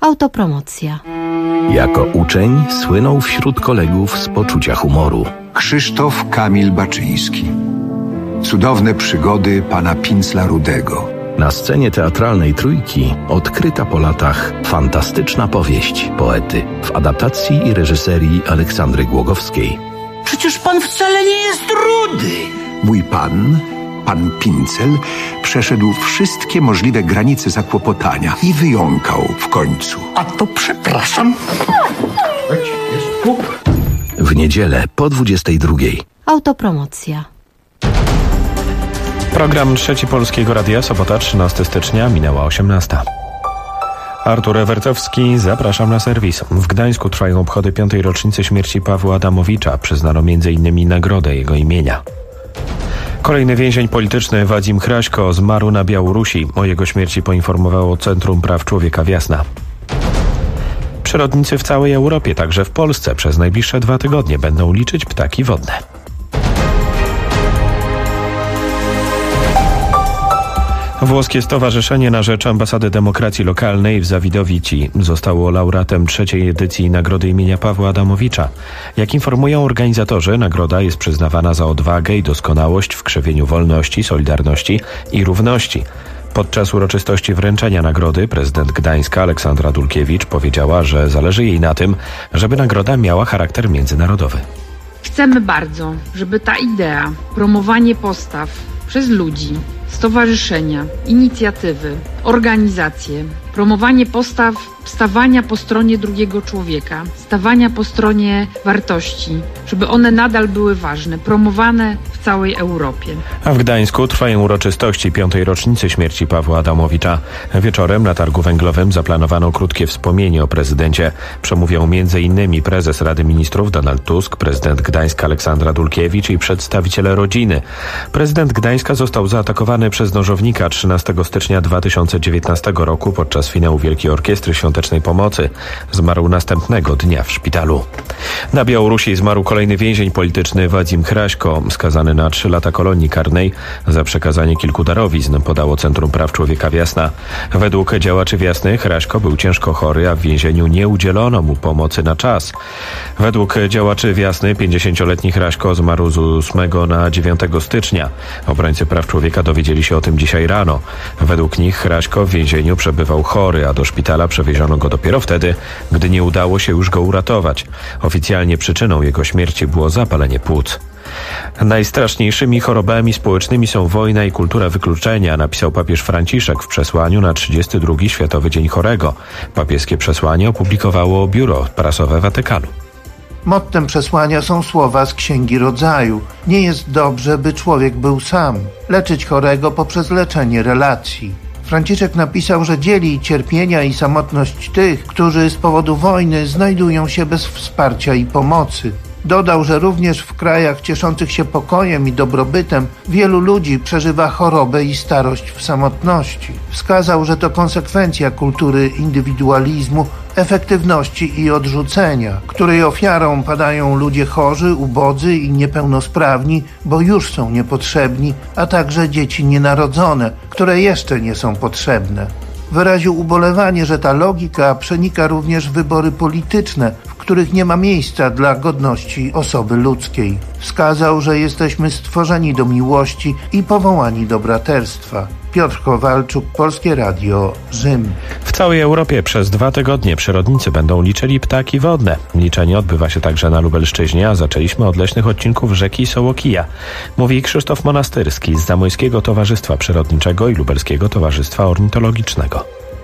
Autopromocja. Jako uczeń słynął wśród kolegów z poczucia humoru. Krzysztof Kamil Baczyński. Cudowne przygody pana Pincla Rudego. Na scenie teatralnej Trójki odkryta po latach fantastyczna powieść poety w adaptacji i reżyserii Aleksandry Głogowskiej. Przecież pan wcale nie jest rudy. Mój pan Pincel, przeszedł wszystkie możliwe granice zakłopotania i wyjąkał w końcu. A to przepraszam. W niedzielę po 22. Autopromocja. Program Trzeci Polskiego Radia, sobota 13 stycznia, minęła 18. Artur Ewertowski, zapraszam na serwis. W Gdańsku trwają obchody 5. rocznicy śmierci Pawła Adamowicza. Przyznano m.in. nagrodę jego imienia. Kolejny więzień polityczny, Wadzim Hraśko, zmarł na Białorusi. O jego śmierci poinformowało Centrum Praw Człowieka Wiasna. Przyrodnicy w całej Europie, także w Polsce, przez najbliższe 2 tygodnie będą liczyć ptaki wodne. Włoskie Stowarzyszenie na Rzecz Ambasady Demokracji Lokalnej w Zawidowici zostało laureatem 3. edycji Nagrody imienia Pawła Adamowicza. Jak informują organizatorzy, nagroda jest przyznawana za odwagę i doskonałość w krzewieniu wolności, solidarności i równości. Podczas uroczystości wręczenia nagrody prezydent Gdańska Aleksandra Dulkiewicz powiedziała, że zależy jej na tym, żeby nagroda miała charakter międzynarodowy. Chcemy bardzo, żeby ta idea, promowanie postaw przez ludzi, stowarzyszenia, inicjatywy, organizacje, promowanie postaw stawania po stronie drugiego człowieka, stawania po stronie wartości, żeby one nadal były ważne, promowane w całej Europie. A w Gdańsku trwają uroczystości 5. rocznicy śmierci Pawła Adamowicza. Wieczorem na Targu Węglowym zaplanowano krótkie wspomnienie o prezydencie. Przemówią m.in. prezes Rady Ministrów Donald Tusk, prezydent Gdańska Aleksandra Dulkiewicz i przedstawiciele rodziny. Prezydent Gdańska został zaatakowany przez nożownika 13 stycznia 2019 roku podczas finału Wielkiej Orkiestry Świątecznej Pomocy. Zmarł następnego dnia w szpitalu. Na Białorusi zmarł kolejny więzień polityczny Wadzim Hraśko, skazany na 3 lata kolonii karnej za przekazanie kilku darowizn, podało Centrum Praw Człowieka Wiasna. Według działaczy Wiasny Hraśko był ciężko chory, a w więzieniu nie udzielono mu pomocy na czas. Według działaczy Wiasny 50-letni Hraśko zmarł z 8 na 9 stycznia. Obrońcy praw człowieka dowiedzieli się o tym dzisiaj rano. Według nich Hraśko w więzieniu przebywał chory, a do szpitala przewieziono go dopiero wtedy, gdy nie udało się już go uratować. Oficjalnie przyczyną jego śmierci było zapalenie płuc. Najstraszniejszymi chorobami społecznymi są wojna i kultura wykluczenia, napisał papież Franciszek w przesłaniu na 32. Światowy Dzień Chorego. Papieskie przesłanie opublikowało Biuro Prasowe Watykanu. Mottem przesłania są słowa z Księgi Rodzaju. Nie jest dobrze, by człowiek był sam. Leczyć chorego poprzez leczenie relacji. Franciszek napisał, że dzieli cierpienia i samotność tych, którzy z powodu wojny znajdują się bez wsparcia i pomocy. Dodał, że również w krajach cieszących się pokojem i dobrobytem wielu ludzi przeżywa chorobę i starość w samotności. Wskazał, że to konsekwencja kultury indywidualizmu, efektywności i odrzucenia, której ofiarą padają ludzie chorzy, ubodzy i niepełnosprawni, bo już są niepotrzebni, a także dzieci nienarodzone, które jeszcze nie są potrzebne. Wyraził ubolewanie, że ta logika przenika również wybory polityczne, w których nie ma miejsca dla godności osoby ludzkiej. Wskazał, że jesteśmy stworzeni do miłości i powołani do braterstwa. Piotr Kowalczuk, Polskie Radio, Rzym. W całej Europie przez 2 tygodnie przyrodnicy będą liczyli ptaki wodne. Liczenie odbywa się także na Lubelszczyźnie, a zaczęliśmy od leśnych odcinków rzeki Sołokija. Mówi Krzysztof Monastyrski z Zamojskiego Towarzystwa Przyrodniczego i Lubelskiego Towarzystwa Ornitologicznego.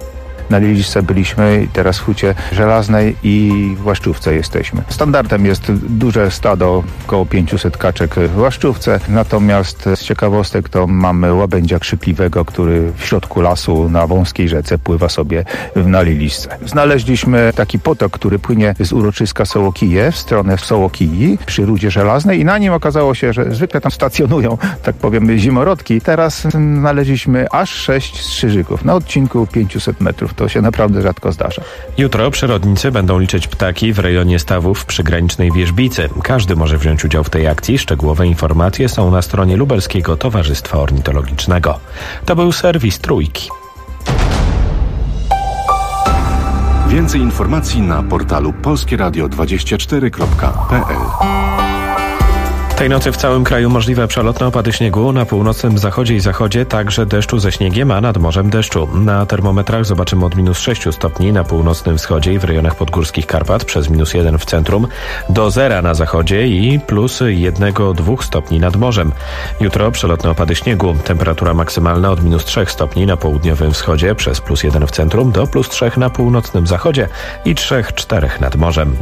Na Lilisce byliśmy, teraz w Hucie Żelaznej i w Łaszczówce jesteśmy. Standardem jest duże stado, około 500 kaczek w Łaszczówce, natomiast z ciekawostek to mamy łabędzia krzykliwego, który w środku lasu na wąskiej rzece pływa sobie na Lilisce. Znaleźliśmy taki potok, który płynie z uroczyska Sołokije w stronę Sołokiji przy Rudzie Żelaznej i na nim okazało się, że zwykle tam stacjonują, tak powiem, zimorodki. Teraz znaleźliśmy aż 6 strzyżyków na odcinku 500 metrów. To się naprawdę rzadko zdarza. Jutro przyrodnicy będą liczyć ptaki w rejonie stawów w przygranicznej Wierzbicy. Każdy może wziąć udział w tej akcji. Szczegółowe informacje są na stronie Lubelskiego Towarzystwa Ornitologicznego. To był serwis Trójki. Więcej informacji na portalu polskieradio24.pl. Tej nocy w całym kraju możliwe przelotne opady śniegu. Na północnym zachodzie i zachodzie także deszczu ze śniegiem, a nad morzem deszczu. Na termometrach zobaczymy od -6 stopni na północnym wschodzie i w rejonach podgórskich Karpat, przez -1 w centrum, do 0 na zachodzie i +1-2 stopni nad morzem. Jutro przelotne opady śniegu. Temperatura maksymalna od -3 stopni na południowym wschodzie, przez +1 w centrum, do +3 na północnym zachodzie i 3-4 nad morzem.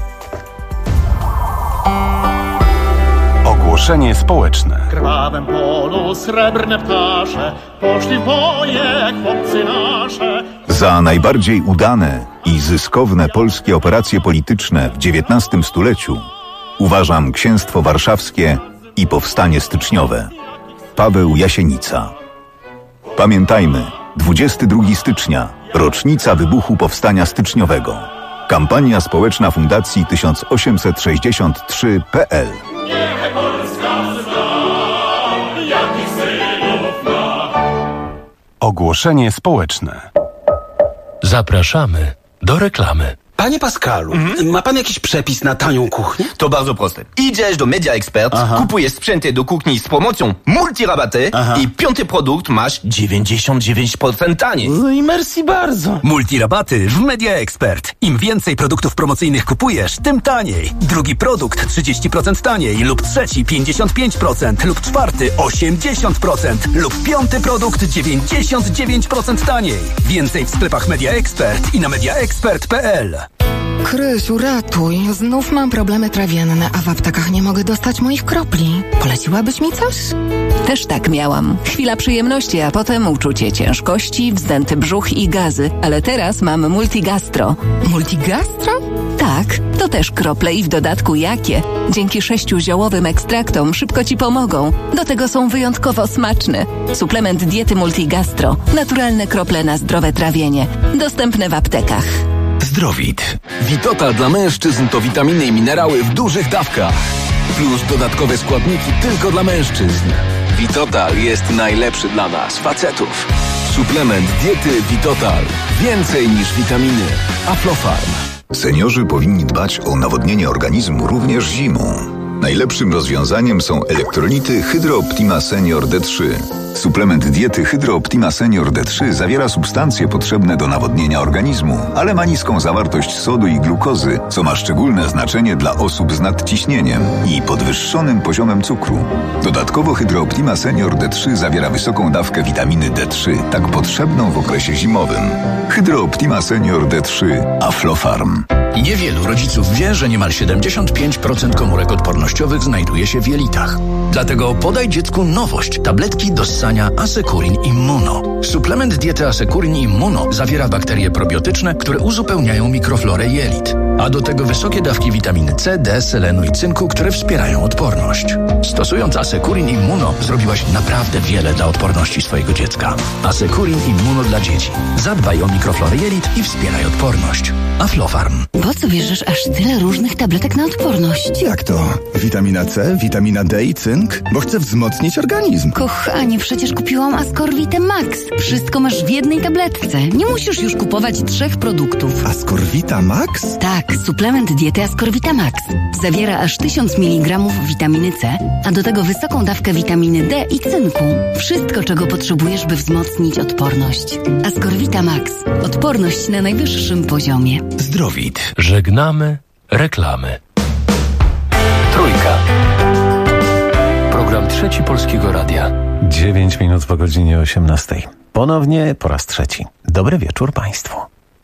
Ogłoszenie społeczne. W krwawym polu srebrne ptasze poszli w boje chłopcy nasze. Za najbardziej udane i zyskowne polskie operacje polityczne w XIX stuleciu uważam Księstwo Warszawskie i Powstanie Styczniowe. Paweł Jasienica. Pamiętajmy, 22 stycznia, rocznica wybuchu Powstania Styczniowego. Kampania społeczna Fundacji 1863.pl. Ogłoszenie społeczne. Zapraszamy do reklamy. Panie Pascalu, ma pan jakiś przepis na tanią kuchnię? To bardzo proste. Idziesz do Media Expert, kupujesz sprzęty do kuchni z promocją multirabaty i 5. produkt masz 99% taniej. No i merci bardzo. Multirabaty w Media Expert. Im więcej produktów promocyjnych kupujesz, tym taniej. Drugi produkt 30% taniej lub trzeci 55% lub czwarty 80% lub piąty produkt 99% taniej. Więcej w sklepach Media Expert i na mediaexpert.pl. Krysiu, ratuj. Znów mam problemy trawienne, a w aptekach nie mogę dostać moich kropli. Poleciłabyś mi coś? Też tak miałam. Chwila przyjemności, a potem uczucie ciężkości, wzdęty brzuch i gazy. Ale teraz mam Multigastro. Multigastro? Tak, to też krople i w dodatku jakie. Dzięki 6 ziołowym ekstraktom szybko Ci pomogą. Do tego są wyjątkowo smaczne. Suplement diety Multigastro. Naturalne krople na zdrowe trawienie. Dostępne w aptekach. Zdrowit. Vitotal dla mężczyzn to witaminy i minerały w dużych dawkach. Plus dodatkowe składniki tylko dla mężczyzn. Vitotal jest najlepszy dla nas, facetów. Suplement diety Vitotal. Więcej niż witaminy. Aflofarm. Seniorzy powinni dbać o nawodnienie organizmu również zimą. Najlepszym rozwiązaniem są elektrolity Hydro Optima Senior D3. Suplement diety Hydro Optima Senior D3 zawiera substancje potrzebne do nawodnienia organizmu, ale ma niską zawartość sodu i glukozy, co ma szczególne znaczenie dla osób z nadciśnieniem i podwyższonym poziomem cukru. Dodatkowo Hydro Optima Senior D3 zawiera wysoką dawkę witaminy D3, tak potrzebną w okresie zimowym. Hydro Optima Senior D3 Aflofarm. Niewielu rodziców wie, że niemal 75% komórek odpornościowych znajduje się w jelitach. Dlatego podaj dziecku nowość. Tabletki do ssania Asekurin Immuno. Suplement diety Asekurin Immuno zawiera bakterie probiotyczne, które uzupełniają mikroflorę jelit. A do tego wysokie dawki witaminy C, D, selenu i cynku, które wspierają odporność. Stosując Asekurin Immuno zrobiłaś naprawdę wiele dla odporności swojego dziecka. Asekurin Immuno dla dzieci. Zadbaj o mikroflorę jelit i wspieraj odporność. Aflofarm. Po co bierzesz aż tyle różnych tabletek na odporność? Jak to? Witamina C, witamina D i cynk? Bo chcę wzmocnić organizm. Kochanie, przecież kupiłam Ascorvite Max. Wszystko masz w jednej tabletce. Nie musisz już kupować 3 produktów. Ascorvita Max? Tak, suplement diety Ascorvita Max. Zawiera aż 1000 mg witaminy C, a do tego wysoką dawkę witaminy D i cynku. Wszystko, czego potrzebujesz, by wzmocnić odporność. Ascorvita Max. Odporność na najwyższym poziomie. Zdrowit. Żegnamy reklamy. Trójka. Program Trzeci Polskiego Radia. 9 minut po godzinie 18. Ponownie po raz trzeci. Dobry wieczór Państwu.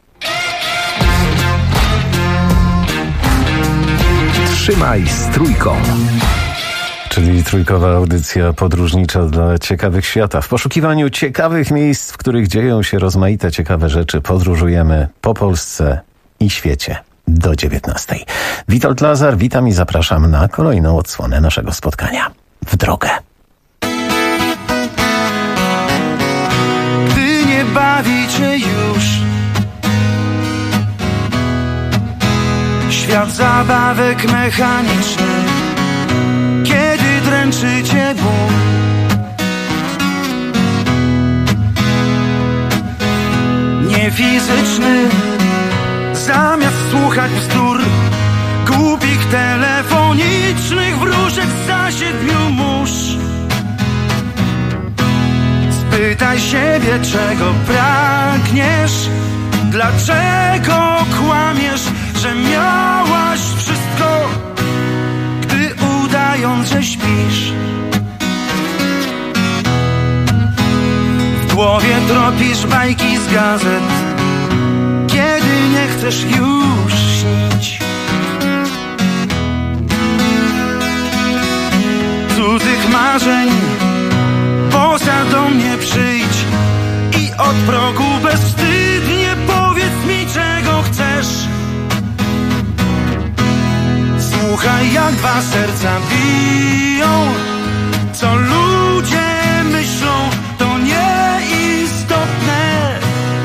Trzymaj z Trójką. Czyli trójkowa audycja podróżnicza dla ciekawych świata. W poszukiwaniu ciekawych miejsc, w których dzieją się rozmaite ciekawe rzeczy, podróżujemy po Polsce i świecie do 19. Witold Lazar, witam i zapraszam na kolejną odsłonę naszego spotkania. W drogę. Gdy nie bawi cię już świat zabawek mechanicznych, kiedy dręczy cię ból, nie fizyczny, zamiast słuchać bzdur, głupich telefonicznych wróżek za 7 mórz. Spytaj siebie, czego pragniesz, dlaczego kłamiesz, że miałaś wszystko, gdy udając, że śpisz. W głowie tropisz bajki z gazet, kiedy nie chcesz już śnić. Cudzych marzeń poza do mnie przyjdź i od progu bezwstydnie powiedz mi, czego chcesz. Słuchaj, jak 2 serca biją, co ludzie myślą, to nieistotne.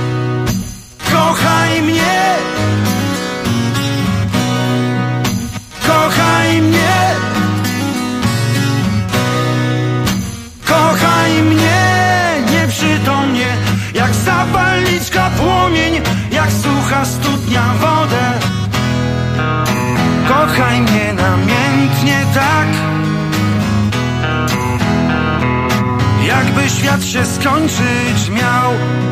Kochaj mnie, kochaj mnie, kochaj mnie nieprzytomnie, jak zapalniczka płomień, jak sucha studnia wodę. Kochaj mnie namiętnie tak, jakby świat się skończyć miał.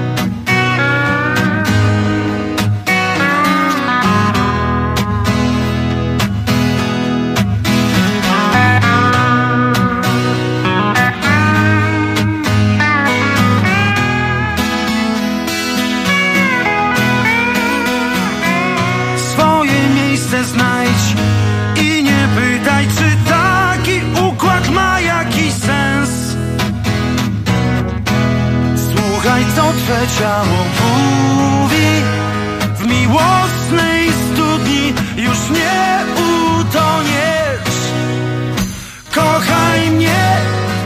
Swoje miejsce znajdź i nie pytaj, czy taki układ ma jakiś sens. Słuchaj, co twe ciało mówi, w miłosnej studni już nie utoniesz. Kochaj mnie,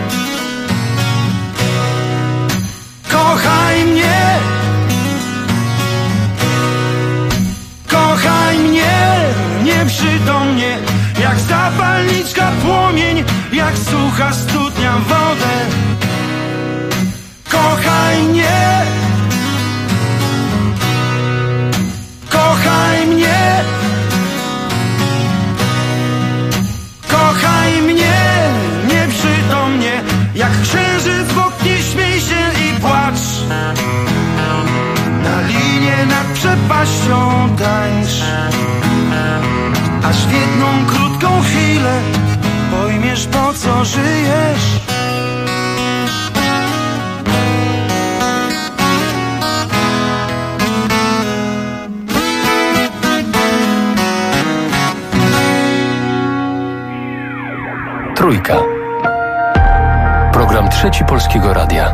kochaj mnie, kochaj mnie nieprzytomnie, jak zapalniczka płomień, jak sucha studnia wodę. Kochaj mnie, kochaj mnie, kochaj mnie nieprzytomnie, jak księżyc w oknie, śmiej się i płacz. Na linie nad przepaścią tańcz, aż w jedną krótką chwilę pojmiesz, po co żyjesz. Trójka. Program Trzeci Polskiego Radia.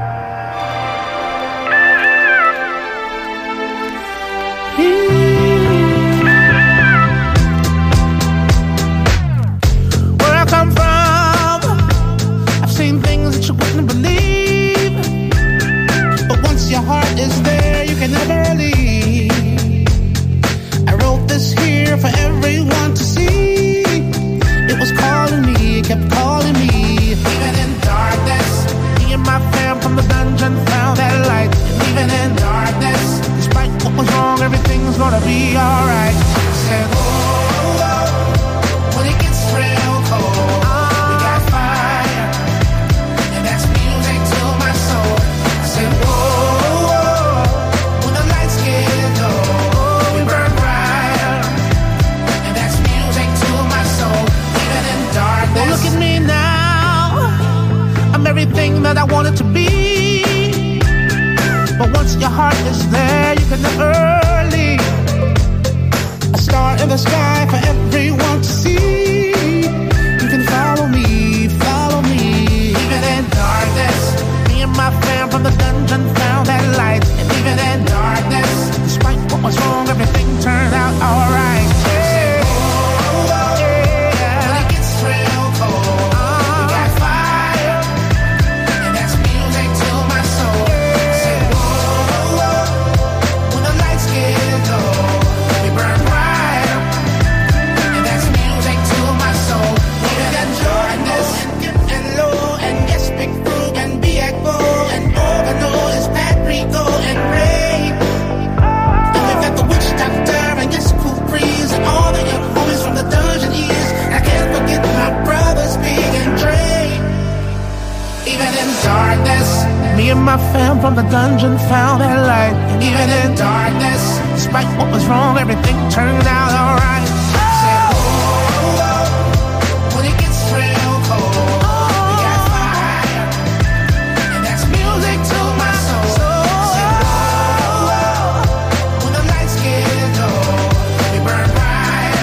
Everything's gonna be alright. Said, oh, oh, when it gets real cold, we got fire, and that's music to my soul. I said, oh, oh, when the lights get low, we burn brighter, and that's music to my soul. Even in darkness. Well, look at me now, I'm everything that I wanted to be. But once your heart is there, you can never leave. A star in the sky for everyone to see. You can follow me, follow me. Even in darkness, me and my fam from the dungeon found that light. And even in darkness, despite what was wrong, everything turned out alright. Yeah. Oh, oh, yeah. When it gets real cold, we got fire, and that's music to my soul. And yes, Big Foog and B.Ag Bull and Organo is Patrico and Ray. and my fam from the dungeon found that light. Even in darkness, despite what was wrong, everything turned out alright. Said, oh, oh, when it gets real cold, we got fire, and that's music to my soul. Said, oh, oh, when the lights get low, we burn bright,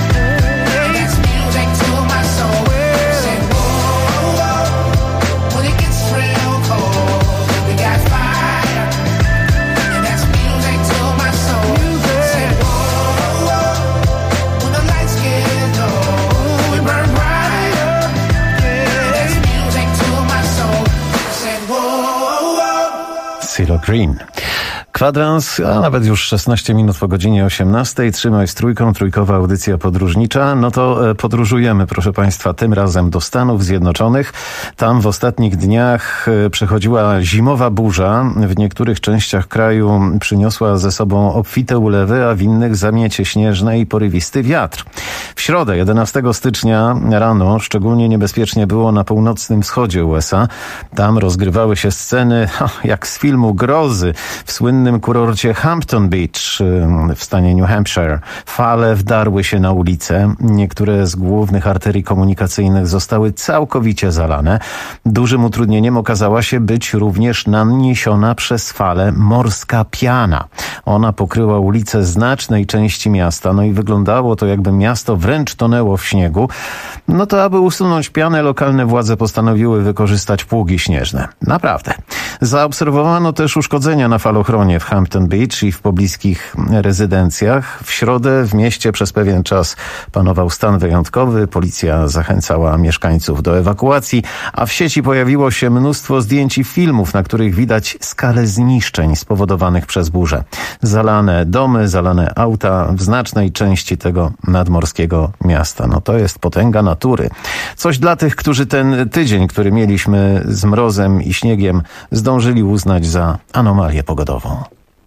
and that's music to my soul. Said, oh, oh, when it gets real cold, we got fire, and that's music to my soul. Said, oh, oh, when the lights get low, we burn brighter, and that's music to my soul. Said, whoa, whoa. CeeLo Green. Kwadrans, a nawet już 16 minut po godzinie 18. Trzymaj z trójką, trójkowa audycja podróżnicza. No to podróżujemy, proszę Państwa, tym razem do Stanów Zjednoczonych. Tam w ostatnich dniach przechodziła zimowa burza. W niektórych częściach kraju przyniosła ze sobą obfite ulewy, a w innych zamiecie śnieżne i porywisty wiatr. W środę, 11 stycznia rano, szczególnie niebezpiecznie było na północnym wschodzie USA. Tam rozgrywały się sceny jak z filmu grozy w słynnym kurorcie Hampton Beach w stanie New Hampshire. Fale wdarły się na ulice. Niektóre z głównych arterii komunikacyjnych zostały całkowicie zalane. Dużym utrudnieniem okazała się być również naniesiona przez falę morska piana. Ona pokryła ulice znacznej części miasta, no i wyglądało to, jakby miasto wręcz tonęło w śniegu. No to aby usunąć pianę, lokalne władze postanowiły wykorzystać pługi śnieżne. Naprawdę. Zaobserwowano też uszkodzenia na falochronie w Hampton Beach i w pobliskich rezydencjach. W środę w mieście przez pewien czas panował stan wyjątkowy. Policja zachęcała mieszkańców do ewakuacji, a w sieci pojawiło się mnóstwo zdjęć i filmów, na których widać skalę zniszczeń spowodowanych przez burzę. Zalane domy, zalane auta w znacznej części tego nadmorskiego miasta. No to jest potęga natury. Coś dla tych, którzy ten tydzień, który mieliśmy z mrozem i śniegiem, zdążyli uznać za anomalię pogodową.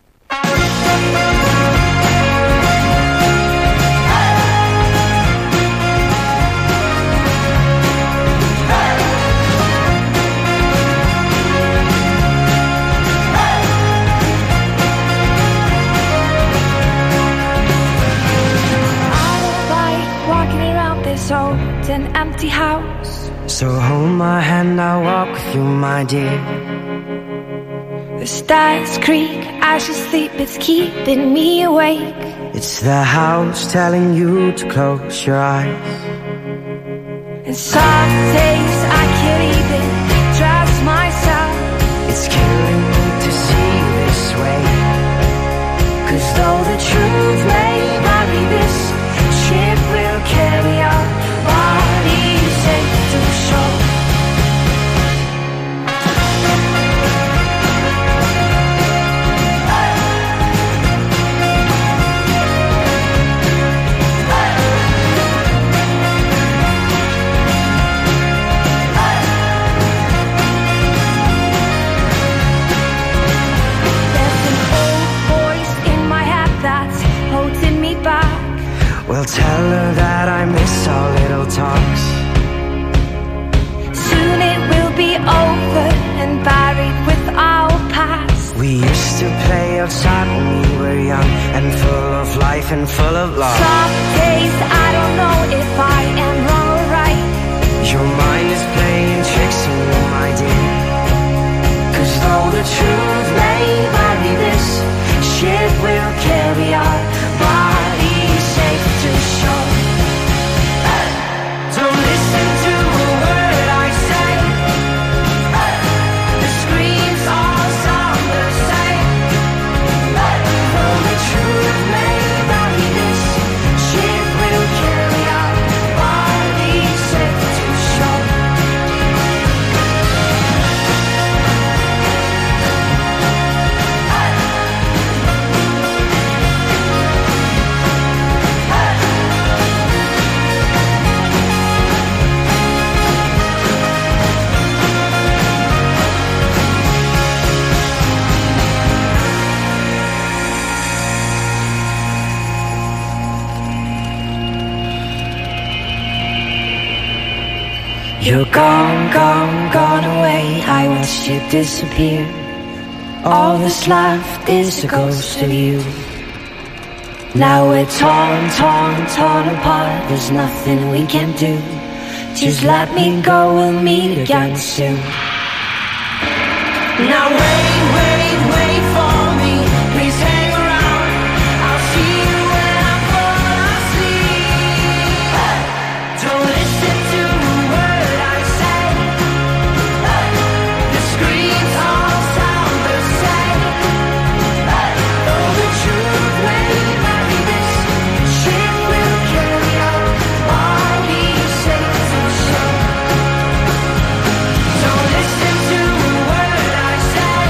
An empty house. So hold my hand, I'll walk with you, my dear. The stars creak as you sleep, it's keeping me awake. It's the house telling you to close your eyes. And some days I can't even trust myself. It's killing me to see you this way. 'Cause though the truth may vary, this ship will carry on. Well, tell her that I miss our little talks. Soon it will be over and buried with our past. We used to play outside when we were young and full of life and full of love. Some days I don't know if I am wrong or right. Your mind is playing tricks on you, my dear. 'Cause though the truth may vary, this ship will carry our bodies safe to shore. Don't listen to a word I say. The screams all sound the same. Though the truth may vary, this ship will carry our bodies safe to shore. You're gone, gone, gone away. I watched you disappear. All that's left is a ghost of you. Now we're torn, torn, torn apart. There's nothing we can do. Just let me go, we'll meet again soon. Now wait, wait, wait for me. Please hang around. I'll see you when I fall asleep. Don't listen to a word I say. The screams all sound the same. Though the truth may vary, this ship will carry our bodies safe to shore. Don't listen to a word I say.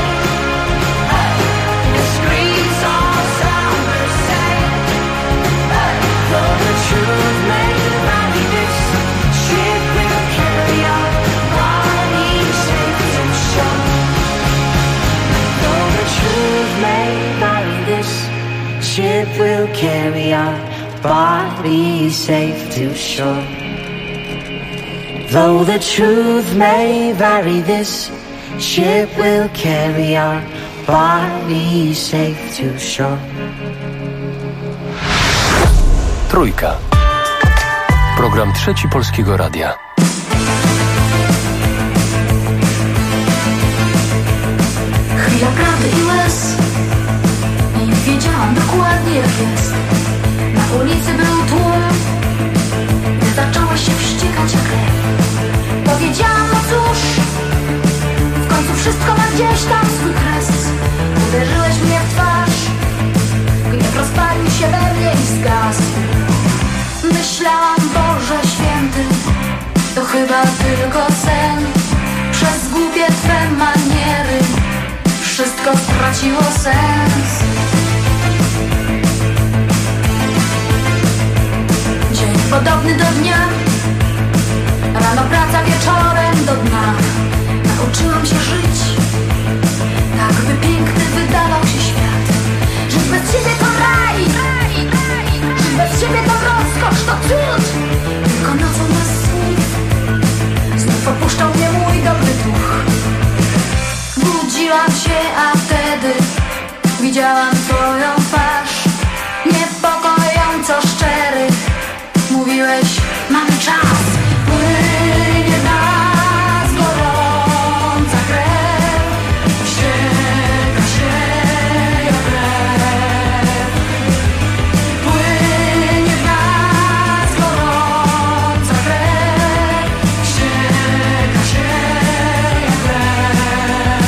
The screams all sound the same. Though the truth may vary, this ship will carry our bodies safe to shore. Though the truth may vary, this ship will carry our bodies safe to shore. Though the truth may vary, this ship will carry our bodies safe to shore. Trójka. Program Trzeci Polskiego Radia. Chwila prawdy i łez. Nie wiedziałam dokładnie jak jest. Na ulicy był tłum. Gdy zaczęłaś się wściekać jak lew, powiedziałam, no cóż, w końcu wszystko ma gdzieś tam swój kres. Uderzyłeś mnie w twarz. Gniew rozpalił się we mnie i zgasł. Myślałam, Boże Święty, to chyba tylko sen. Przez głupie Twe maniery wszystko straciło sens. Dzień podobny do dnia. Rano praca, wieczorem do dna. Nauczyłam się żyć tak, by piękny wydawał się świat. Żyć bez Ciebie to raj. Żyć bez Ciebie to rozkosz, to cud. Tylko nocą bez słów znów opuszczał mnie mój dobry duch. Budziłam się, a wtedy widziałam Twoją twarz. Niepokojąco szczery. Mówiłeś, mamy czas. Płynie w nas gorąca krew. Ścieka się jak lew. Płynie w nas gorąca krew. Ścieka się jak lew.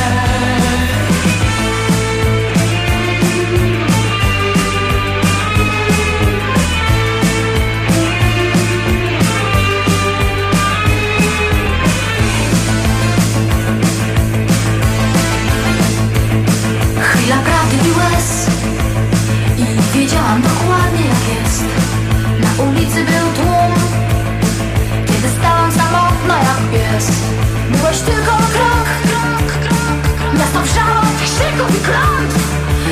Chwila prawdy i łez. I wiedziałam dokładnie jak jest. Na ulicy był tłum. Kiedy stałam samotna jak pies. Byłeś tylko o krok. Miasto wrzało od krzyków i klątw.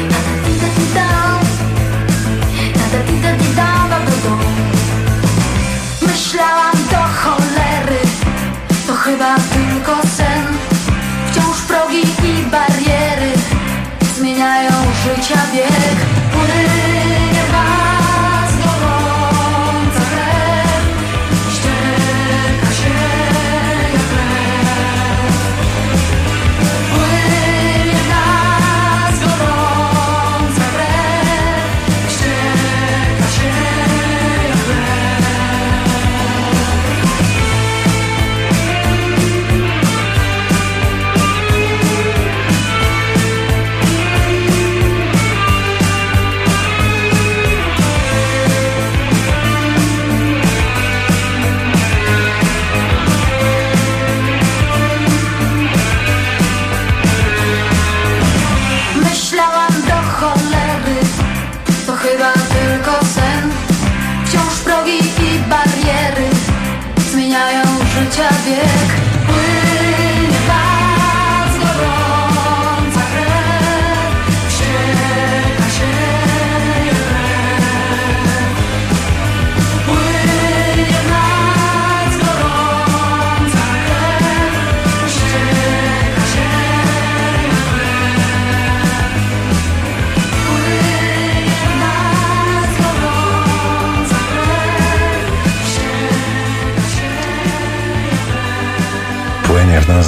Myślałam, do cholery to chyba tylko sen. Wciąż progi i bariery zmieniają życia bieg. Płynie w nas gorąca krew. Ścieka się jak lew. Płynie w nas gorąca krew. Ścieka się jak lew.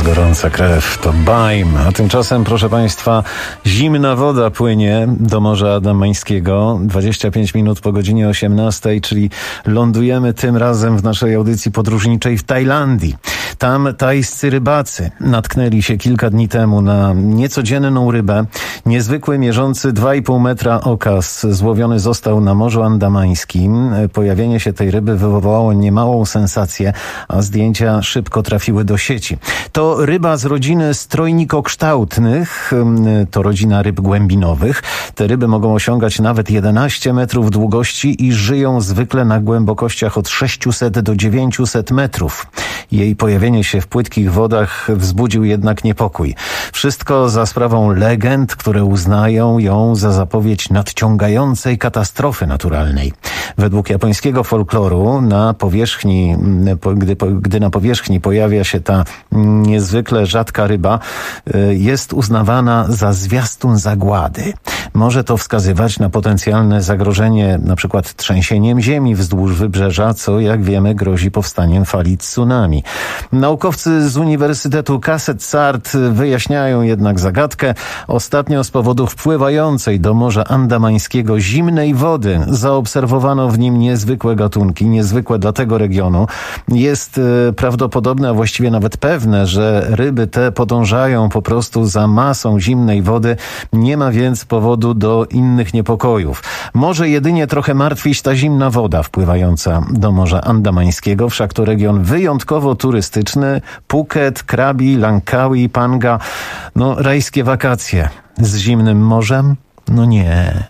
Teraz gorąca krew to Baim, a tymczasem, proszę Państwa, zimna woda płynie do Morza Andamańskiego. 25 minut po godzinie 18, czyli lądujemy tym razem w naszej audycji podróżniczej w Tajlandii. Tam tajscy rybacy natknęli się kilka dni temu na niecodzienną rybę. Niezwykły, mierzący 2,5 metra okaz złowiony został na Morzu Andamańskim. Pojawienie się tej ryby wywołało niemałą sensację, a zdjęcia szybko trafiły do sieci. To ryba z rodziny strojnikokształtnych, to rodzina ryb głębinowych. Te ryby mogą osiągać nawet 11 metrów długości i żyją zwykle na głębokościach od 600 do 900 metrów. Jej pojawienie się w płytkich wodach wzbudził jednak niepokój. Wszystko za sprawą legend, które uznają ją za zapowiedź nadciągającej katastrofy naturalnej. Według japońskiego folkloru gdy na powierzchni pojawia się ta niezwykle rzadka ryba, jest uznawana za zwiastun zagłady. Może to wskazywać na potencjalne zagrożenie np. trzęsieniem ziemi wzdłuż wybrzeża, co jak wiemy grozi powstaniem fali tsunami. Naukowcy z Uniwersytetu Kasset Sart wyjaśniają jednak zagadkę. Ostatnio z powodu wpływającej do Morza Andamańskiego zimnej wody zaobserwowano w nim niezwykłe gatunki, niezwykłe dla tego regionu. Jest prawdopodobne, a właściwie nawet pewne, że ryby te podążają po prostu za masą zimnej wody. Nie ma więc powodu do innych niepokojów. Może jedynie trochę martwić ta zimna woda wpływająca do Morza Andamańskiego, wszak to region wyjątkowo turystyczny. Phuket, Krabi, Langkawi, Panga. No, rajskie wakacje. Z zimnym morzem? No nie.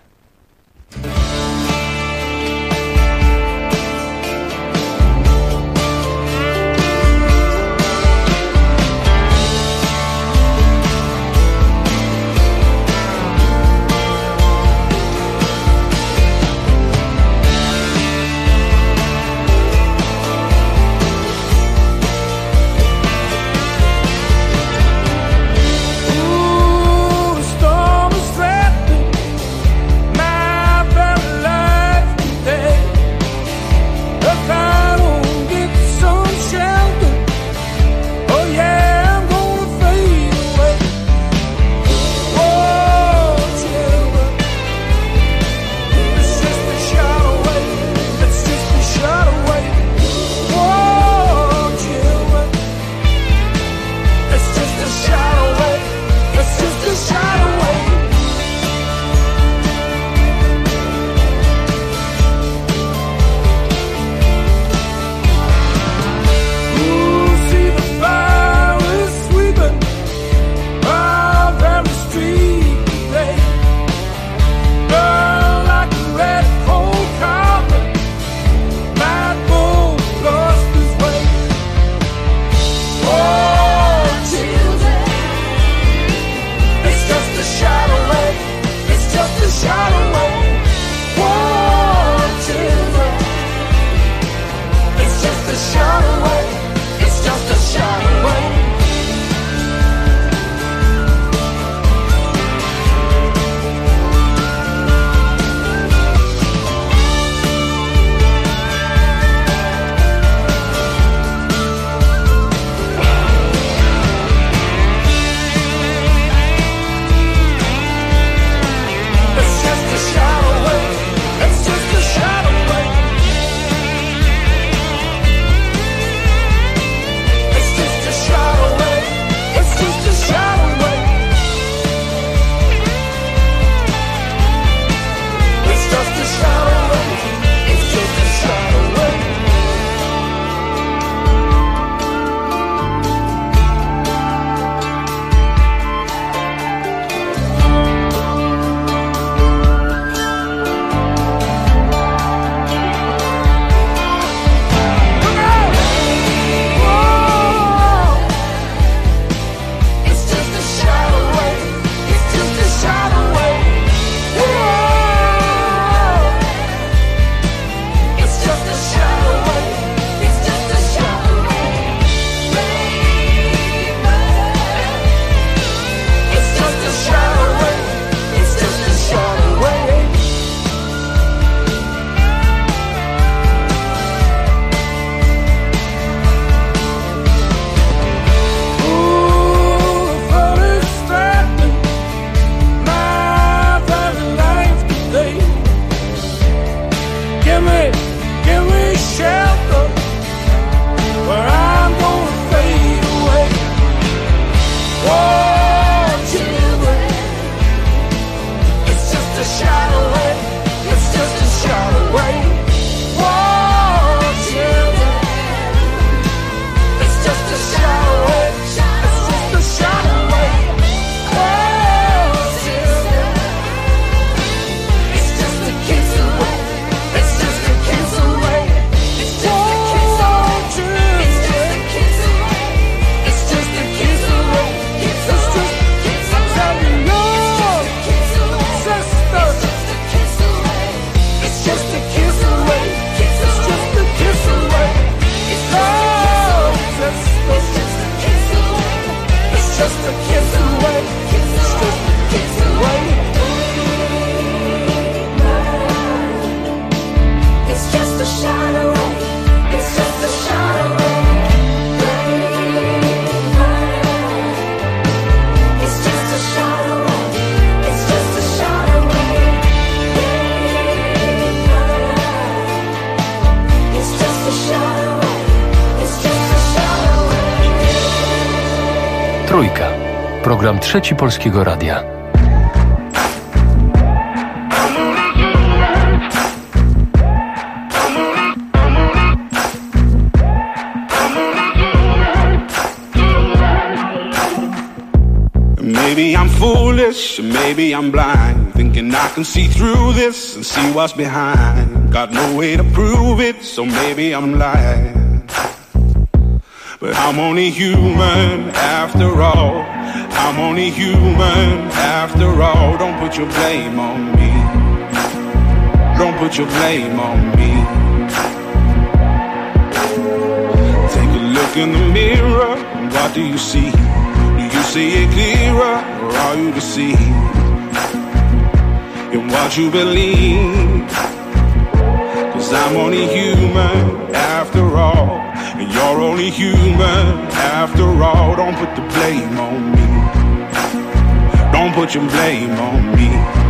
Program Trzeci Polskiego Radia. Maybe I'm foolish, maybe I'm blind, thinking I can see through this and see what's behind. Got no way to prove it, so maybe I'm lying. But I'm only human after all. I'm only human after all. Don't put your blame on me. Don't put your blame on me. Take a look in the mirror, what do you see? You see it clearer, or are you deceived in what you believe? 'Cause I'm only human after all, and you're only human after all. Don't put the blame on me. Don't put your blame on me.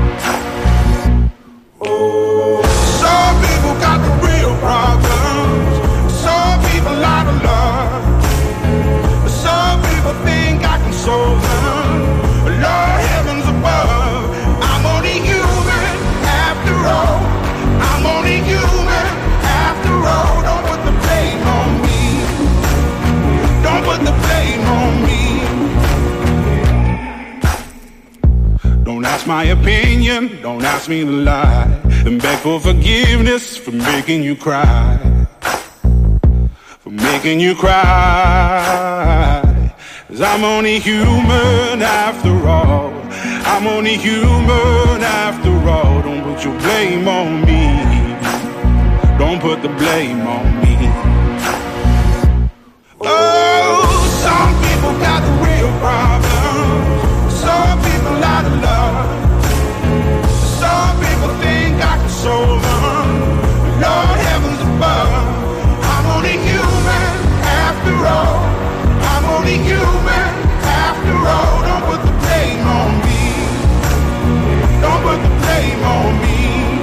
Some people got the real problems. Some people out of love. Some people think I can solve them. Lord, heavens above, I'm only human after all. I'm only human after all. Don't put the blame on me. Don't put the blame on me. Don't ask my opinion, don't ask me to lie, and beg for forgiveness for making you cry. For making you cry. 'Cause I'm only human after all. I'm only human after all. Don't put your blame on me. Don't put the blame on me. Oh, some people got the real problems. Some people out of love. Some people think I can solve them. Lord, heavens above, I'm only human after all. I'm only human after all. Don't put the blame on me. Don't put the blame on me.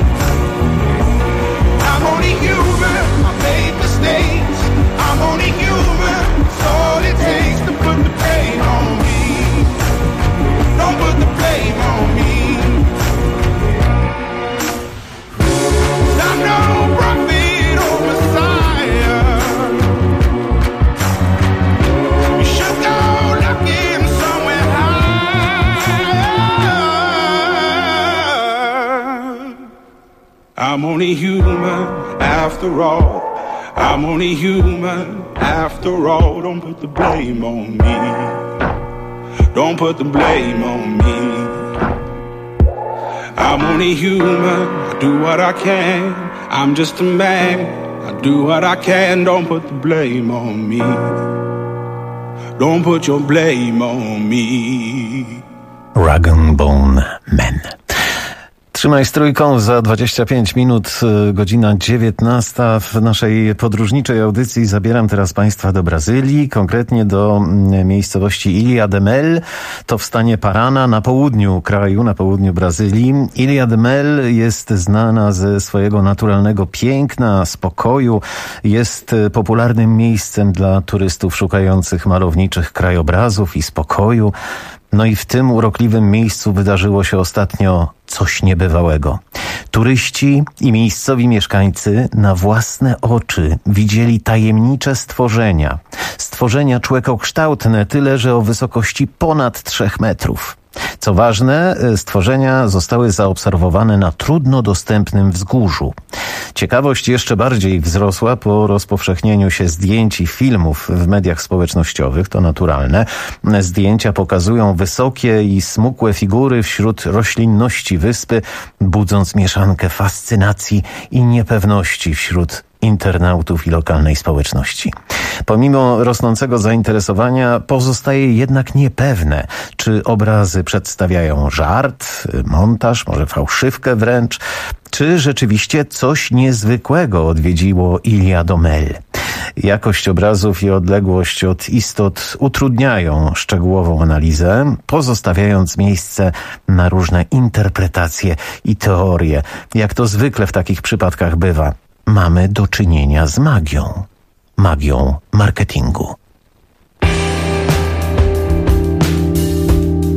I'm only human. I made mistakes. I'm only human. It's all it takes to put the blame on me. Don't put the blame on me. 'Cause I'm no prophet or Messiah. I'm only human after all. I'm only human after all. Don't put the blame on me. Don't put the blame on me. I'm only human. I do what I can. I'm just a man. I do what I can. Don't put the blame on me. Don't put your blame on me. Rag and Bone Man. Trzymaj z trójką, za 25 minut, godzina 19. W naszej podróżniczej audycji zabieram teraz Państwa do Brazylii, konkretnie do miejscowości Ilha de Mel. To w stanie Parana, na południu kraju, na południu Brazylii. Ilha de Mel jest znana ze swojego naturalnego piękna, spokoju. Jest popularnym miejscem dla turystów szukających malowniczych krajobrazów i spokoju. No i w tym urokliwym miejscu wydarzyło się ostatnio coś niebywałego. Turyści i miejscowi mieszkańcy na własne oczy widzieli tajemnicze stworzenia. Stworzenia człekokształtne, tyle że o wysokości ponad 3 metrów. Co ważne, stworzenia zostały zaobserwowane na trudno dostępnym wzgórzu. Ciekawość jeszcze bardziej wzrosła po rozpowszechnieniu się zdjęć i filmów w mediach społecznościowych, to naturalne. Zdjęcia pokazują wysokie i smukłe figury wśród roślinności wyspy, budząc mieszankę fascynacji i niepewności wśród internautów i lokalnej społeczności. Pomimo rosnącego zainteresowania pozostaje jednak niepewne, czy obrazy przedstawiają żart, montaż, może fałszywkę wręcz, czy rzeczywiście coś niezwykłego odwiedziło Ilha de Mel. Jakość obrazów i odległość od istot utrudniają szczegółową analizę, pozostawiając miejsce na różne interpretacje i teorie. Jak to zwykle w takich przypadkach bywa, mamy do czynienia z magią. Magią marketingu.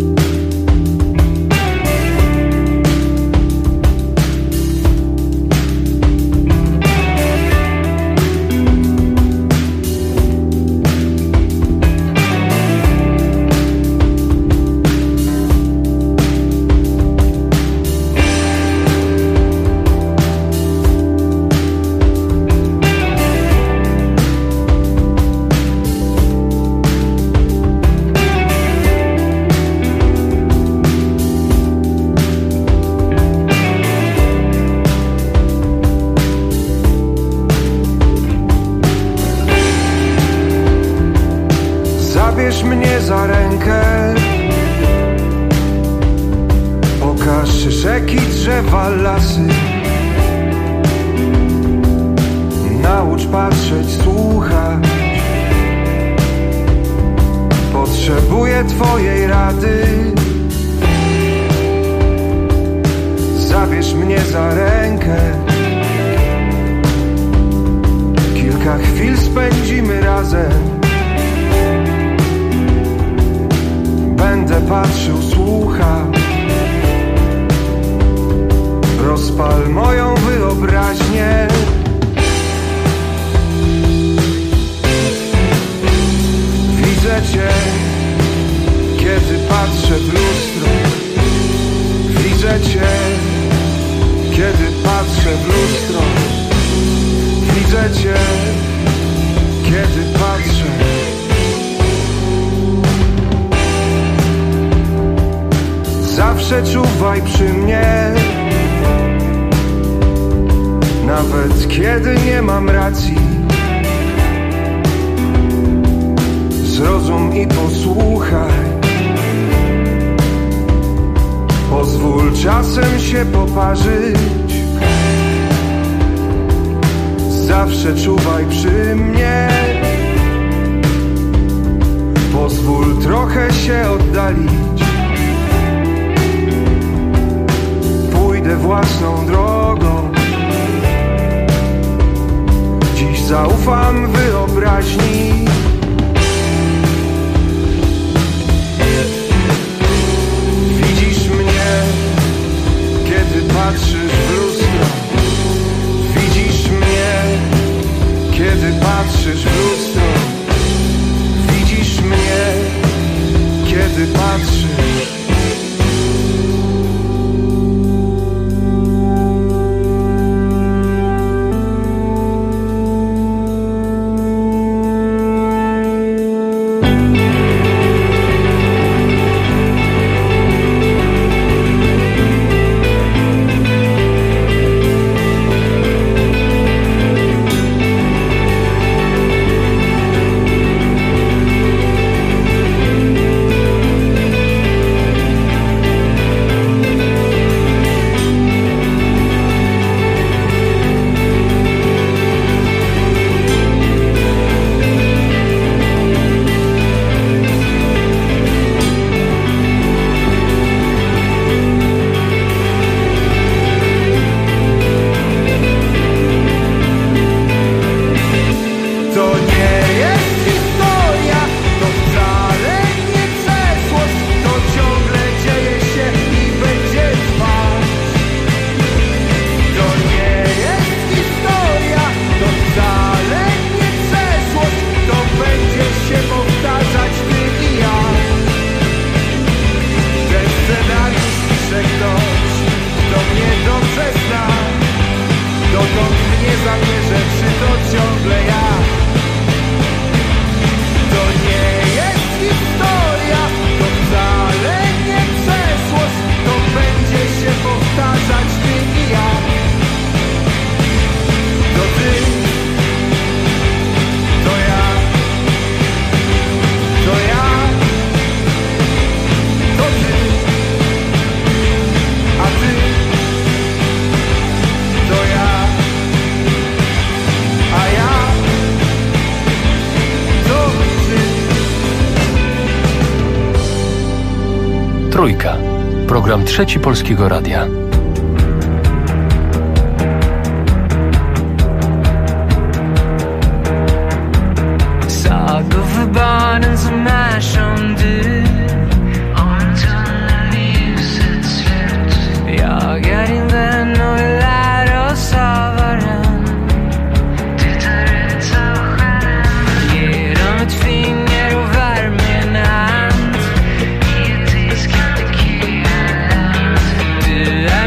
za rękę. Pokaż rzeki, drzewa, lasy. Naucz patrzeć, słuchać. Potrzebuję twojej rady. Zabierz mnie za rękę. Kilka chwil spędzimy razem. Będę patrzył, słuchał. Rozpal moją wyobraźnię. Widzę cię, kiedy patrzę w lustro. Widzę cię, kiedy patrzę w lustro. Widzę cię, kiedy patrzę. Zawsze czuwaj przy mnie. Nawet kiedy nie mam racji. Zrozum i posłuchaj. Pozwól czasem się poparzyć. Zawsze czuwaj przy mnie. Pozwól trochę się oddalić. Pójdę własną drogą. Dziś zaufam wyobraźni. Widzisz mnie, kiedy patrzysz w lustro. Widzisz mnie, kiedy patrzysz w lustro. Widzisz mnie, kiedy patrzysz. Trójka. Program Trzeci Polskiego Radia. Sagowy banan z maszą dym. Jag är din vän och vi lär oss av varann. Du tar ut av stjärnan. Ge dem ett finger och värme en hand. I ett iskallt Ikea-land. Du är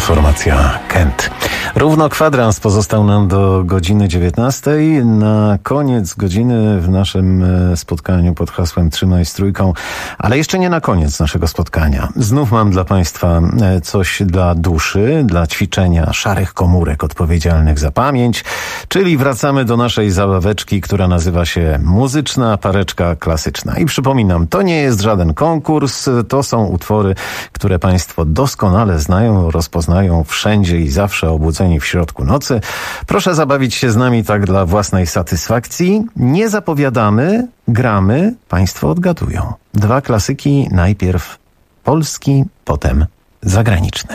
formacja Kent. Równo kwadrans pozostał nam do godziny 19. Na koniec godziny w naszym spotkaniu pod hasłem Trzymaj z Trójką, ale jeszcze nie na koniec naszego spotkania. Znów mam dla Państwa coś dla duszy, dla ćwiczenia szarych komórek odpowiedzialnych za pamięć, czyli wracamy do naszej zabaweczki, która nazywa się Muzyczna Pareczka Klasyczna. I przypominam, to nie jest żaden konkurs, to są utwory, które Państwo doskonale znają, rozpoznają wszędzie i zawsze obudzeni w środku nocy. Proszę zabawić się z nami tak dla własnej satysfakcji. Nie zapowiadamy, gramy, Państwo odgadują. 2 klasyki, najpierw polski, potem zagraniczny.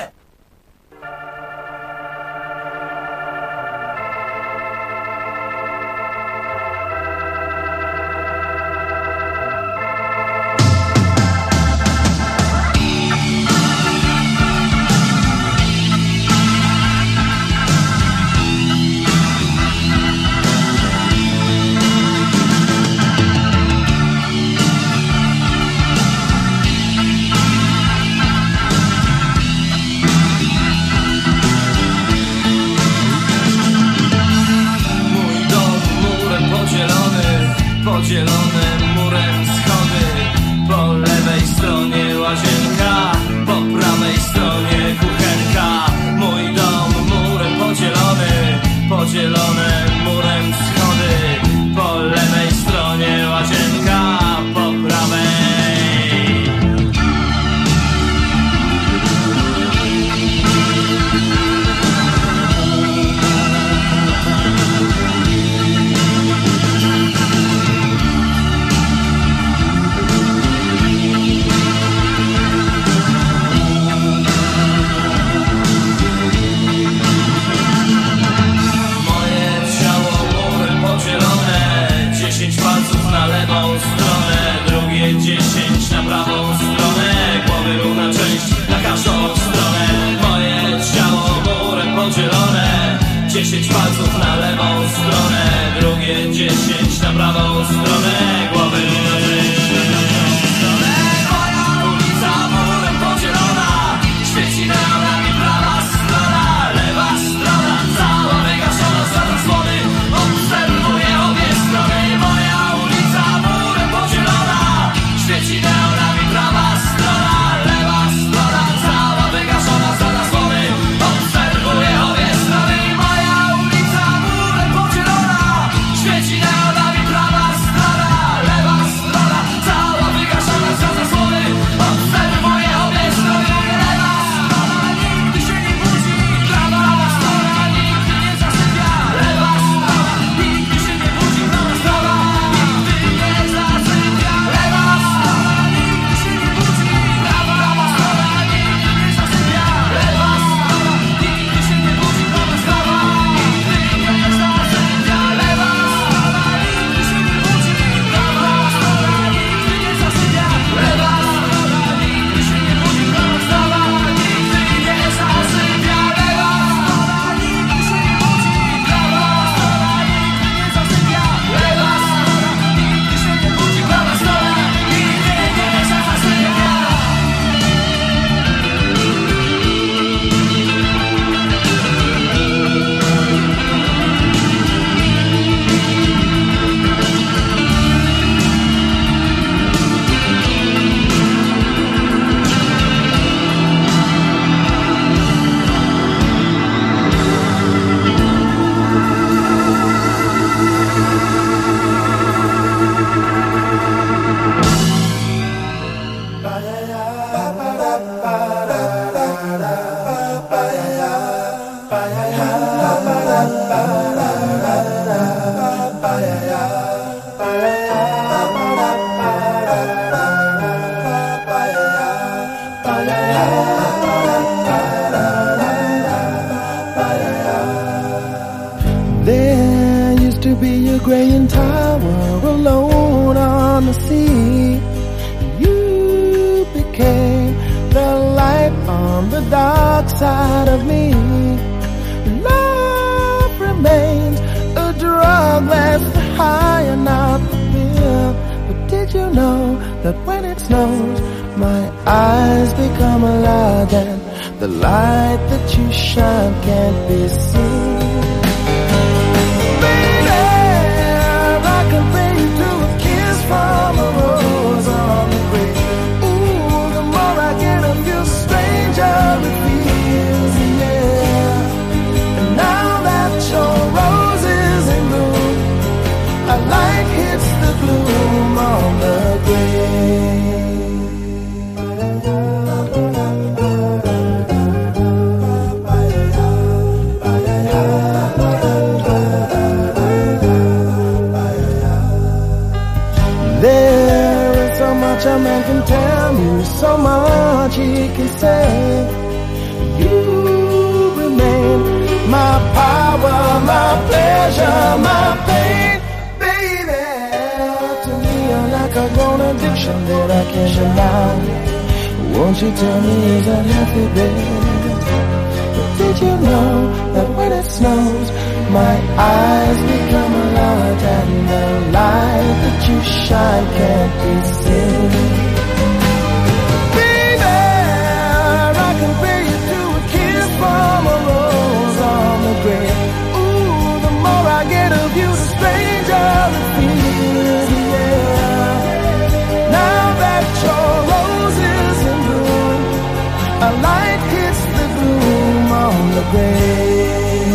graying tower alone on the sea. You became the light on the dark side of me. Love remains a drug that's the high and not the pill. But did you know that when it snows, my eyes become alive and The light that you shine can't be seen. Baby, I compare you to a kiss from a rose on the grave. Ooh, the more I get of you, stranger it feels, yeah. And now that your rose is in bloom, a light hits the gloom on the grave. A man can tell you so much, he can say. You remain my power, my pleasure, my pain. Baby, to me you're like a grown addiction that I can't deny. Won't you tell me is that happy, baby? But did you know that when it snows, my eyes become large and the light that you shine can't be seen? Baby, I compare you to a kiss from a rose on the grave. Ooh, the more I get of you, the stranger it feels, yeah. Now that your rose is in bloom, a light hits the gloom on the grave.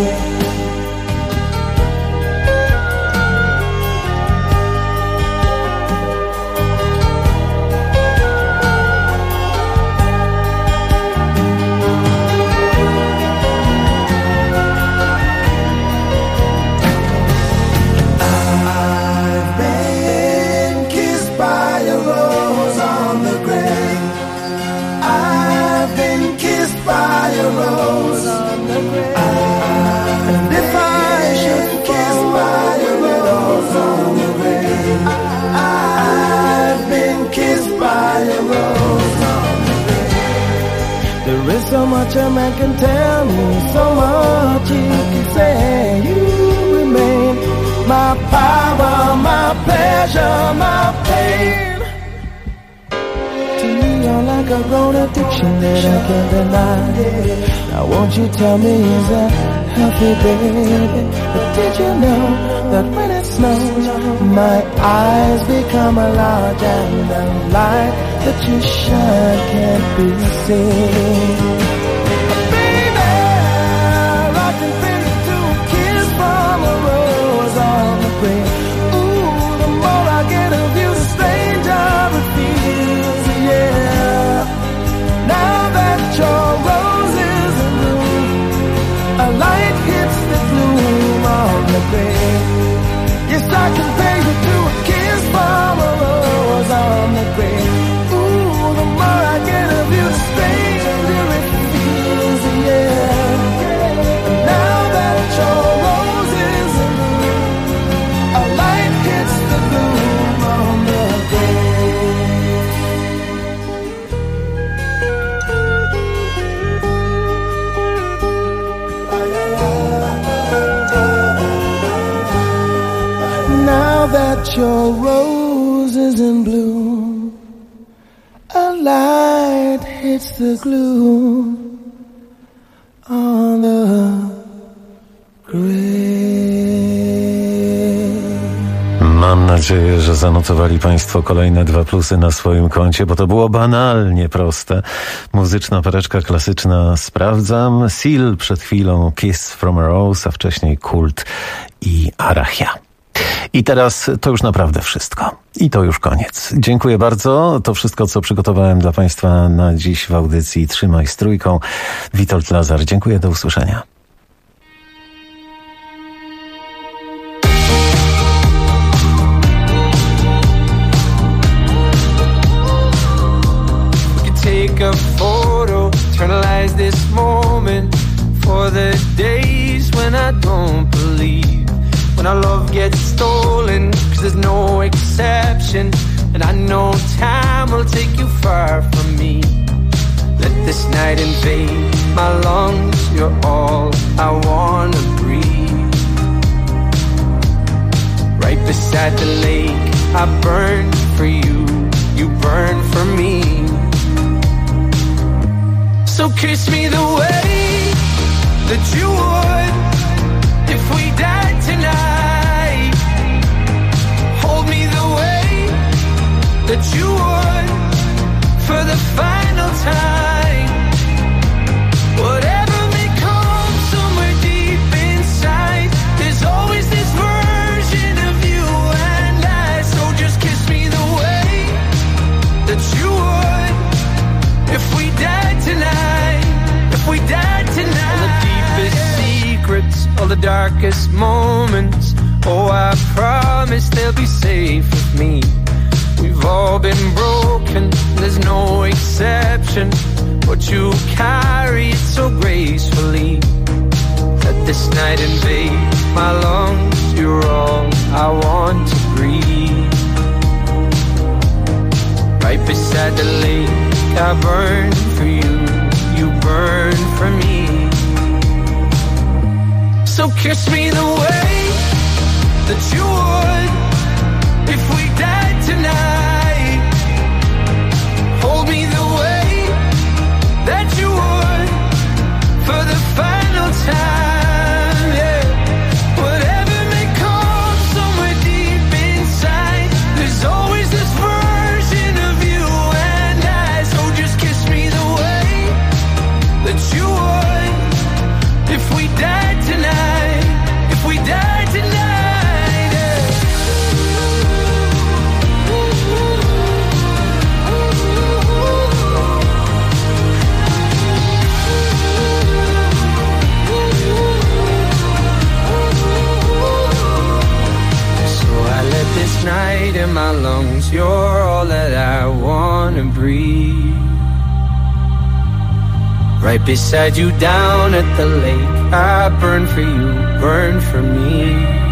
So much a man can tell me, so much he can say. You remain my power, my pleasure, my pain. To me you're like a grown addiction that I can't deny. Now won't you tell me is that healthy, baby? But did you know that when it snows, my eyes become large and the light that you shine can't be seen? Yes, I compare you to a kiss from a rose on the grave. Ooh, the more I get of you, the stranger it feels, yeah. Now that your rose is in bloom, a light hits the gloom on the grave. Now that your rose is in bloom, a light hits the gloom on the grave. Mam nadzieję, że zanotowali Państwo kolejne 2 plusy na swoim koncie, bo to było banalnie proste. Muzyczna pareczka klasyczna Sprawdzam, Seal przed chwilą, Kiss from a Rose, a wcześniej Kult i Arachia. I teraz to już naprawdę wszystko. I to już koniec. Dziękuję bardzo. To wszystko, co przygotowałem dla Państwa na dziś w audycji Trzymaj z Trójką. Witold Lazar. Dziękuję. Do usłyszenia. Take a photo, eternalize this moment for the days when I don't believe. When our love gets stolen, 'cause there's no exception. And I know time will take you far from me. Let this night invade my lungs. You're all I wanna breathe. Right beside the lake, I burn for you. You burn for me. So kiss me the way that you would if we died tonight. Hold me the way that you would for the final time. Whatever may come somewhere deep inside, there's always this version of you and I. So just kiss me the way that you would if we died tonight. If we died tonight. All the deepest secrets, all the darkest moments, oh, I promise they'll be safe with me. We've all been broken, there's no exception, but you carry it so gracefully. Let this night invade my lungs, you're all I want to breathe. Right beside the lake, I burn for you, you burn for me. So kiss me the way that you would if we died tonight. Hold me the way that you would for the final time, yeah. Whatever may come somewhere deep inside, there's always this version of you and I. So just kiss me the way that you would if we died tonight. If we died tonight, yeah. This night in my lungs, you're all that I wanna breathe. Right beside you down at the lake, I burn for you, burn for me.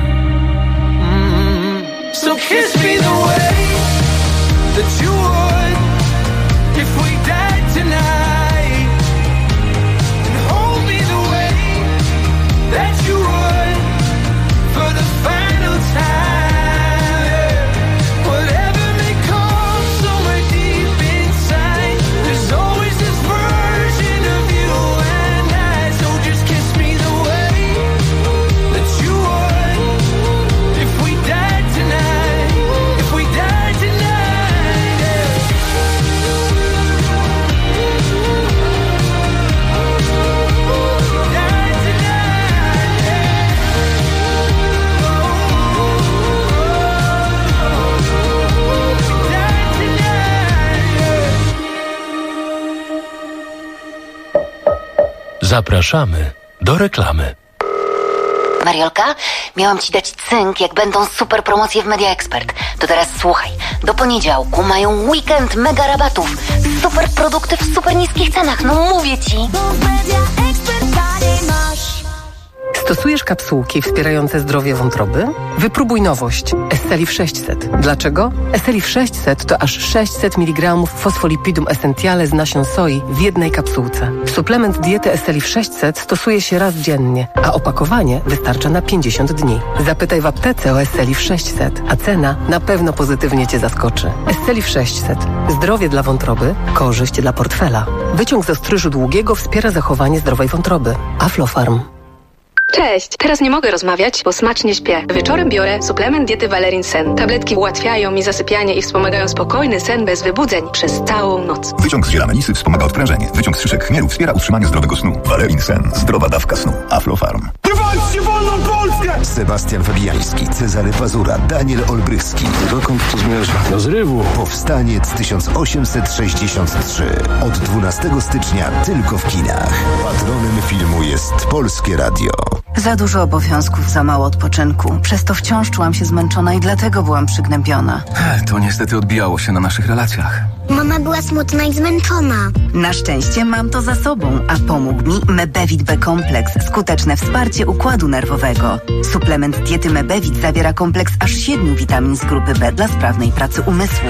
So kiss me the way that you would if we died tonight. And hold me the way that you would for the final time. Zapraszamy do reklamy. Mariolka, miałam ci dać cynk, jak będą super promocje w Media Expert. To teraz słuchaj. Do poniedziałku mają weekend mega rabatów. Super produkty w super niskich cenach. No mówię ci. Stosujesz kapsułki wspierające zdrowie wątroby? Wypróbuj nowość Esselif 600. Dlaczego? Esselif 600 to aż 600 mg fosfolipidum essentiale z nasion soi w jednej kapsułce. Suplement diety Esselif 600 stosuje się raz dziennie, a opakowanie wystarcza na 50 dni. Zapytaj w aptece o Esselif 600, a cena na pewno pozytywnie Cię zaskoczy. Esselif 600. Zdrowie dla wątroby, korzyść dla portfela. Wyciąg z ostryżu długiego wspiera zachowanie zdrowej wątroby. Aflofarm. Cześć, teraz nie mogę rozmawiać, bo smacznie śpię. Wieczorem biorę suplement diety Valerin Sen. Tabletki ułatwiają mi zasypianie i wspomagają spokojny sen bez wybudzeń przez całą noc. Wyciąg z ziela melisy wspomaga odprężenie. Wyciąg z szyszek chmielu wspiera utrzymanie zdrowego snu. Valerin Sen. Zdrowa dawka snu. Aflofarm. Wywalczcie wolną Polskę! Sebastian Fabiański, Cezary Pazura, Daniel Olbrychski. Dokąd to zmierza? Do zrywu. Powstaniec 1863. Od 12 stycznia tylko w kinach. Patronem filmu jest Polskie Radio. Za dużo obowiązków, za mało odpoczynku. Przez to wciąż czułam się zmęczona i dlatego byłam przygnębiona. To niestety odbijało się na naszych relacjach. Mama była smutna i zmęczona. Na szczęście mam to za sobą, a pomógł mi Mebevit B-kompleks. Skuteczne wsparcie układu nerwowego. Suplement diety Mebevit zawiera kompleks aż 7 witamin z grupy B dla sprawnej pracy umysłu.